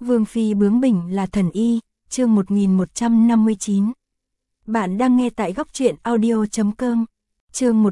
Vương phi bướng bỉnh là thần y, chương 1159. Bạn đang nghe tại góc truyện audio.com. Chương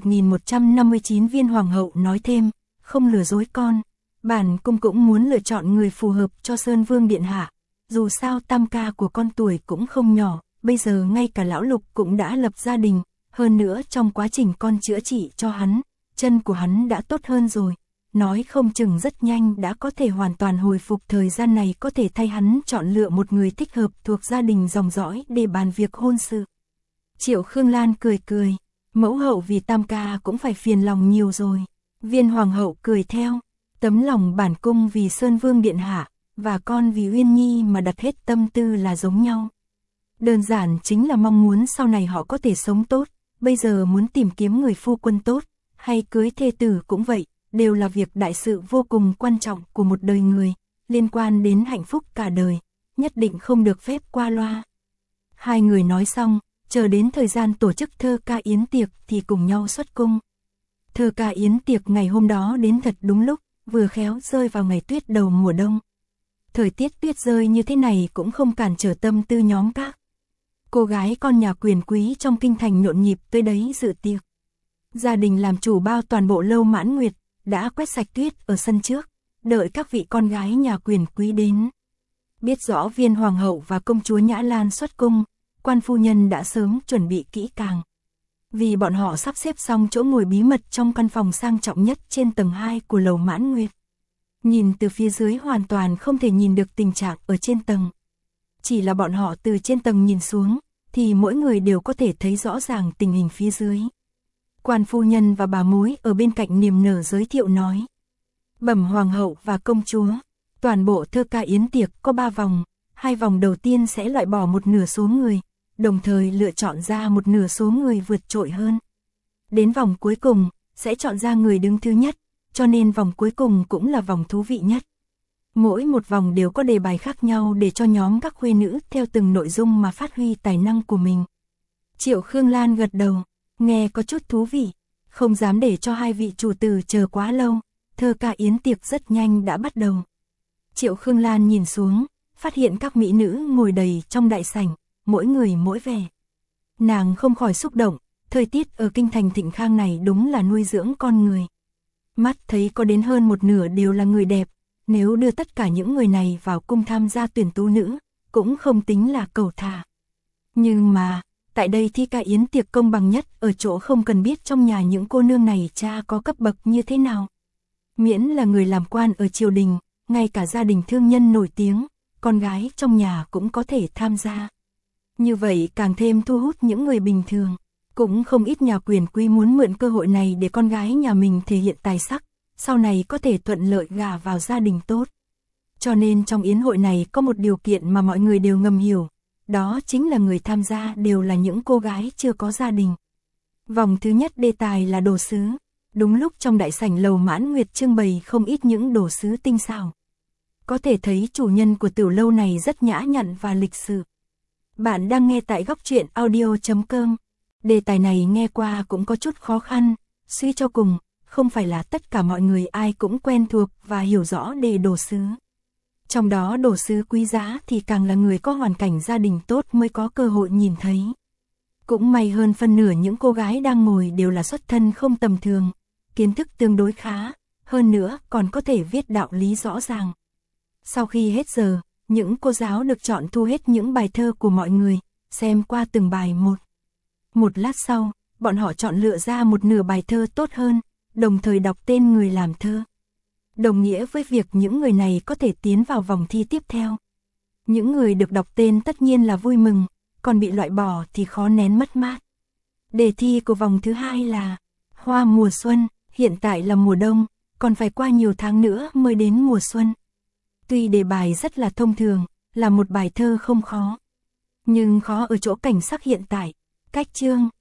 1159 Viên hoàng hậu nói thêm, không lừa dối con. Bản cung cũng muốn lựa chọn người phù hợp cho Sơn Vương điện hạ. Dù sao tam ca của con tuổi cũng không nhỏ, bây giờ ngay cả lão Lục cũng đã lập gia đình, hơn nữa trong quá trình con chữa trị cho hắn, chân của hắn đã tốt hơn rồi. Nói không chừng rất nhanh đã có thể hoàn toàn hồi phục, thời gian này có thể thay hắn chọn lựa một người thích hợp thuộc gia đình dòng dõi để bàn việc hôn sự. Triệu Khương Lan cười cười, mẫu hậu vì tam ca cũng phải phiền lòng nhiều rồi. Viên hoàng hậu cười theo, tấm lòng bản cung vì Sơn Vương điện hạ, và con vì Uyên Nhi mà đặt hết tâm tư là giống nhau. Đơn giản chính là mong muốn sau này họ có thể sống tốt, bây giờ muốn tìm kiếm người phu quân tốt, hay cưới thê tử cũng vậy. Đều là việc đại sự vô cùng quan trọng của một đời người, liên quan đến hạnh phúc cả đời, nhất định không được phép qua loa. Hai người nói xong, chờ đến thời gian tổ chức thơ ca yến tiệc thì cùng nhau xuất cung. Thơ ca yến tiệc ngày hôm đó đến thật đúng lúc, vừa khéo rơi vào ngày tuyết đầu mùa đông. Thời tiết tuyết rơi như thế này cũng không cản trở tâm tư nhóm các cô gái con nhà quyền quý trong kinh thành nhộn nhịp tới đấy dự tiệc. Gia đình làm chủ bao toàn bộ Lâu Mãn Nguyệt đã quét sạch tuyết ở sân trước, đợi các vị con gái nhà quyền quý đến. Biết rõ Viên hoàng hậu và công chúa Nhã Lan xuất cung, quan phu nhân đã sớm chuẩn bị kỹ càng. Vì bọn họ sắp xếp xong chỗ ngồi bí mật trong căn phòng sang trọng nhất trên tầng 2 của Lầu Mãn Nguyệt. Nhìn từ phía dưới hoàn toàn không thể nhìn được tình trạng ở trên tầng. Chỉ là bọn họ từ trên tầng nhìn xuống, thì mỗi người đều có thể thấy rõ ràng tình hình phía dưới. Quan phu nhân và bà mối ở bên cạnh niềm nở giới thiệu nói. Bẩm hoàng hậu và công chúa, toàn bộ thơ ca yến tiệc có 3 vòng, 2 vòng đầu tiên sẽ loại bỏ một nửa số người, đồng thời lựa chọn ra một nửa số người vượt trội hơn. Đến vòng cuối cùng, sẽ chọn ra người đứng thứ nhất, cho nên vòng cuối cùng cũng là vòng thú vị nhất. Mỗi một vòng đều có đề bài khác nhau để cho nhóm các khuê nữ theo từng nội dung mà phát huy tài năng của mình. Triệu Khương Lan gật đầu. Nghe có chút thú vị, không dám để cho hai vị chủ tử chờ quá lâu, thơ ca yến tiệc rất nhanh đã bắt đầu. Triệu Khương Lan nhìn xuống, phát hiện các mỹ nữ ngồi đầy trong đại sảnh, mỗi người mỗi vẻ. Nàng không khỏi xúc động, thời tiết ở kinh thành Thịnh Khang này đúng là nuôi dưỡng con người. Mắt thấy có đến hơn một nửa đều là người đẹp, nếu đưa tất cả những người này vào cung tham gia tuyển tú nữ, cũng không tính là cầu thả. Nhưng mà tại đây thi ca yến tiệc công bằng nhất ở chỗ không cần biết trong nhà những cô nương này cha có cấp bậc như thế nào. Miễn là người làm quan ở triều đình, ngay cả gia đình thương nhân nổi tiếng, con gái trong nhà cũng có thể tham gia. Như vậy càng thêm thu hút những người bình thường. Cũng không ít nhà quyền quý muốn mượn cơ hội này để con gái nhà mình thể hiện tài sắc, sau này có thể thuận lợi gả vào gia đình tốt. Cho nên trong yến hội này có một điều kiện mà mọi người đều ngầm hiểu. Đó chính là người tham gia đều là những cô gái chưa có gia đình. Vòng thứ nhất đề tài là đồ sứ. Đúng lúc trong đại sảnh Lầu Mãn Nguyệt trưng bày không ít những đồ sứ tinh xảo. Có thể thấy chủ nhân của tiểu lâu này rất nhã nhặn và lịch sự. Bạn đang nghe tại góc truyện audio.com. Đề tài này nghe qua cũng có chút khó khăn. Suy cho cùng, không phải là tất cả mọi người ai cũng quen thuộc và hiểu rõ đề đồ sứ. Trong đó đồ sứ quý giá thì càng là người có hoàn cảnh gia đình tốt mới có cơ hội nhìn thấy. Cũng may hơn phân nửa những cô gái đang ngồi đều là xuất thân không tầm thường, kiến thức tương đối khá, hơn nữa còn có thể viết đạo lý rõ ràng. Sau khi hết giờ, những cô giáo được chọn thu hết những bài thơ của mọi người, xem qua từng bài một. Một lát sau, bọn họ chọn lựa ra một nửa bài thơ tốt hơn, đồng thời đọc tên người làm thơ. Đồng nghĩa với việc những người này có thể tiến vào vòng thi tiếp theo. Những người được đọc tên tất nhiên là vui mừng, còn bị loại bỏ thì khó nén mất mát. Đề thi của vòng thứ 2 là Hoa mùa xuân, hiện tại là mùa đông, còn phải qua nhiều tháng nữa mới đến mùa xuân. Tuy đề bài rất là thông thường, là một bài thơ không khó. Nhưng khó ở chỗ cảnh sắc hiện tại, cách chương,